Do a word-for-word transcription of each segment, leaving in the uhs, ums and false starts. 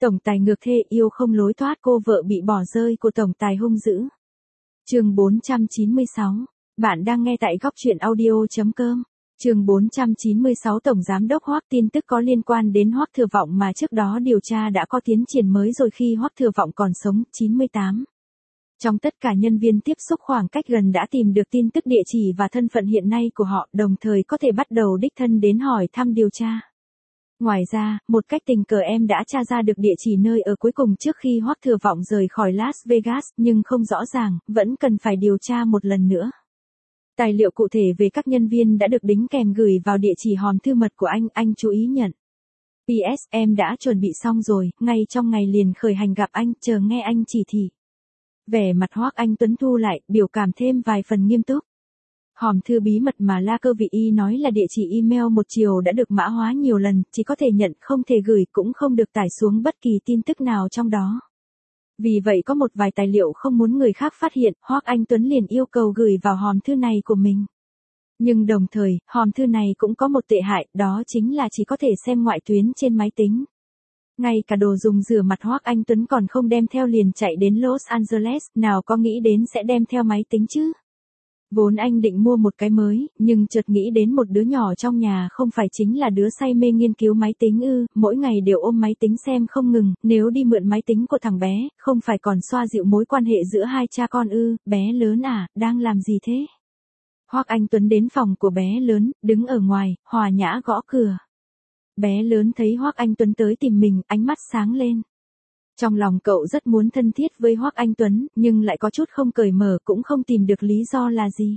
Tổng tài ngược thê yêu không lối thoát, cô vợ bị bỏ rơi của tổng tài hung dữ. Chương bốn trăm chín mươi sáu. Bạn đang nghe tại góc truyện audio chấm com. Chương bốn trăm chín mươi sáu. Tổng giám đốc Hoắc. Tin tức có liên quan đến Hoắc Thừa Vọng mà trước đó điều tra đã có tiến triển mới rồi khi Hoắc Thừa Vọng còn sống. chín mươi tám. Trong tất cả nhân viên tiếp xúc khoảng cách gần đã tìm được tin tức địa chỉ và thân phận hiện nay của họ, đồng thời có thể bắt đầu đích thân đến hỏi thăm điều tra. Ngoài ra, một cách tình cờ em đã tra ra được địa chỉ nơi ở cuối cùng trước khi Hoắc Thừa Vọng rời khỏi Las Vegas, nhưng không rõ ràng, vẫn cần phải điều tra một lần nữa. Tài liệu cụ thể về các nhân viên đã được đính kèm gửi vào địa chỉ hòm thư mật của anh, anh chú ý nhận. pê ét Em đã chuẩn bị xong rồi, ngay trong ngày liền khởi hành gặp anh, chờ nghe anh chỉ thị. Vẻ mặt Hoắc Anh Tuấn thu lại, biểu cảm thêm vài phần nghiêm túc. Hòm thư bí mật mà La Cơ Vị Y nói là địa chỉ email một chiều đã được mã hóa nhiều lần, chỉ có thể nhận, không thể gửi, cũng không được tải xuống bất kỳ tin tức nào trong đó. Vì vậy có một vài tài liệu không muốn người khác phát hiện, Hoắc Anh Tuấn liền yêu cầu gửi vào hòm thư này của mình. Nhưng đồng thời, hòm thư này cũng có một tệ hại, đó chính là chỉ có thể xem ngoại tuyến trên máy tính. Ngay cả đồ dùng rửa mặt Hoắc Anh Tuấn còn không đem theo liền chạy đến Los Angeles, nào có nghĩ đến sẽ đem theo máy tính chứ. Vốn anh định mua một cái mới, nhưng chợt nghĩ đến một đứa nhỏ trong nhà không phải chính là đứa say mê nghiên cứu máy tính ư, mỗi ngày đều ôm máy tính xem không ngừng, nếu đi mượn máy tính của thằng bé, không phải còn xoa dịu mối quan hệ giữa hai cha con ư, bé lớn à, đang làm gì thế? Hoắc Anh Tuấn đến phòng của bé lớn, đứng ở ngoài, hòa nhã gõ cửa. Bé lớn thấy Hoắc Anh Tuấn tới tìm mình, ánh mắt sáng lên. Trong lòng cậu rất muốn thân thiết với Hoắc Anh Tuấn, nhưng lại có chút không cởi mở, cũng không tìm được lý do là gì.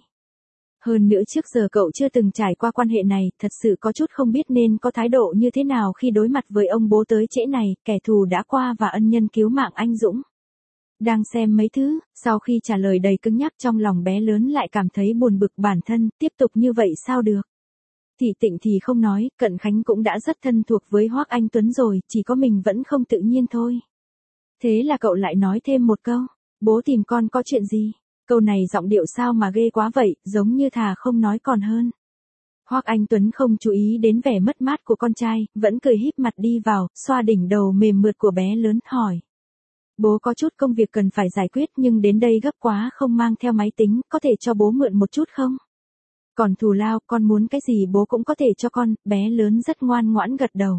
Hơn nữa trước giờ cậu chưa từng trải qua quan hệ này, thật sự có chút không biết nên có thái độ như thế nào khi đối mặt với ông bố tới trễ này, kẻ thù đã qua và ân nhân cứu mạng anh dũng. Đang xem mấy thứ, sau khi trả lời đầy cứng nhắc trong lòng bé lớn lại cảm thấy buồn bực bản thân, tiếp tục như vậy sao được. Thị Tịnh thì không nói, Cận Khánh cũng đã rất thân thuộc với Hoắc Anh Tuấn rồi, chỉ có mình vẫn không tự nhiên thôi. Thế là cậu lại nói thêm một câu, bố tìm con có chuyện gì? Câu này giọng điệu sao mà ghê quá vậy, giống như thà không nói còn hơn. Hoắc Anh Tuấn không chú ý đến vẻ mất mát của con trai, vẫn cười híp mặt đi vào, xoa đỉnh đầu mềm mượt của bé lớn, hỏi. Bố có chút công việc cần phải giải quyết nhưng đến đây gấp quá không mang theo máy tính, có thể cho bố mượn một chút không? Còn thù lao, con muốn cái gì bố cũng có thể cho con, bé lớn rất ngoan ngoãn gật đầu.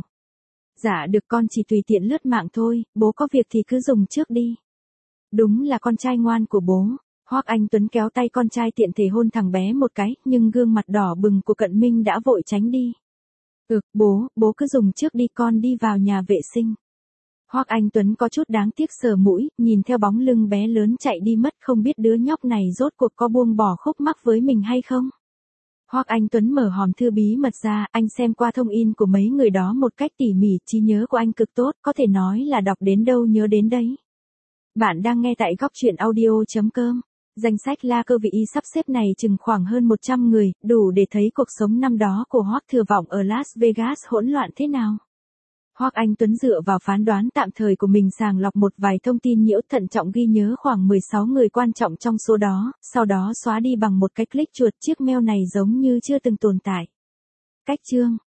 Dạ được, con chỉ tùy tiện lướt mạng thôi, bố có việc thì cứ dùng trước đi. Đúng là con trai ngoan của bố. Hoắc Anh Tuấn kéo tay con trai tiện thể hôn thằng bé một cái, nhưng gương mặt đỏ bừng của Cận Minh đã vội tránh đi. Ừ, bố, bố cứ dùng trước đi, con đi vào nhà vệ sinh. Hoắc Anh Tuấn có chút đáng tiếc sờ mũi, nhìn theo bóng lưng bé lớn chạy đi mất, không biết đứa nhóc này rốt cuộc có buông bỏ khúc mắc với mình hay không. Hoắc Anh Tuấn mở hòm thư bí mật ra, anh xem qua thông in của mấy người đó một cách tỉ mỉ, trí nhớ của anh cực tốt, có thể nói là đọc đến đâu nhớ đến đấy. Bạn đang nghe tại góc truyện audio chấm com. Danh sách La Cơ Vị Y sắp xếp này chừng khoảng hơn một trăm người, đủ để thấy cuộc sống năm đó của Hoắc Thừa Vọng ở Las Vegas hỗn loạn thế nào. Hoắc Anh Tuấn dựa vào phán đoán tạm thời của mình sàng lọc một vài thông tin nhiễu, thận trọng ghi nhớ khoảng mười sáu người quan trọng trong số đó, sau đó xóa đi bằng một cái click chuột, chiếc mail này giống như chưa từng tồn tại. Cách chương